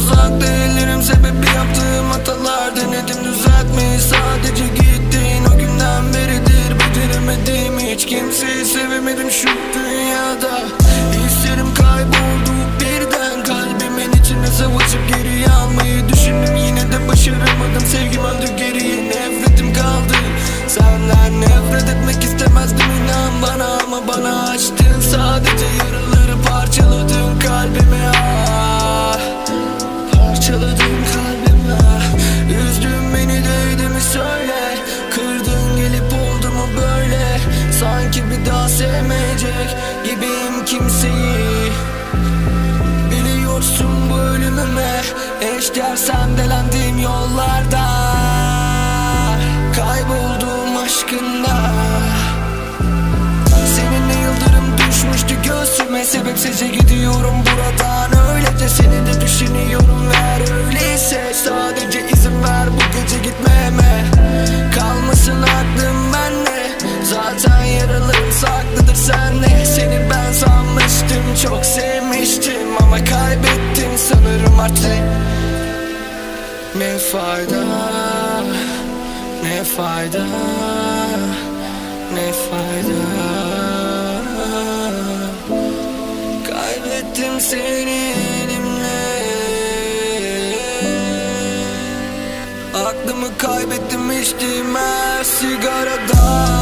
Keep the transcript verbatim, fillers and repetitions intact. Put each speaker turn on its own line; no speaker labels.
uzak değillerim, sebebi yaptığım hatalar. Denedim düzeltmeyi, sadece gittiğin o günden beridir beceremedim. Hiç kimseyi sevemedim şu dünyada. Hislerim kayboldu birden, kalbimin içine savaşıp geriye almayı düşündüm. Yine de başaramadım, sevgim öldü geriye, nefretim kaldı. Senden nefret etmek istemezdim, inan bana, ama bana açtın sadece yaraları, parçaladın kalbimi. Ah, parçaladın kalbimi. Ah, üzdün beni, değdi mi söyle, kırdın gelip oldu mu böyle? Sanki bir daha sevmeyecek gibiyim kimseyi. Biliyorsun bu ölümüme eşdeğer, sendelendiğim yollarda, kayboldum aşkında. Seninle yıldırım düşmüştü göğsüme, sebepsizce gidiyorum buradan. Öylece seni de düşünüyorum, ver öyleyse sadece izin ver bu gece gitmeme. Kalmasın aklım benle, zaten yaralarım saklıdır senle. Seni ben sanmıştım, çok sevmiştim, ama kaybettim sanırım artık. Ne fayda, ne fayda, ne fayda. Kaybettim seni elimle, aklımı kaybettim içtiğim her sigarada.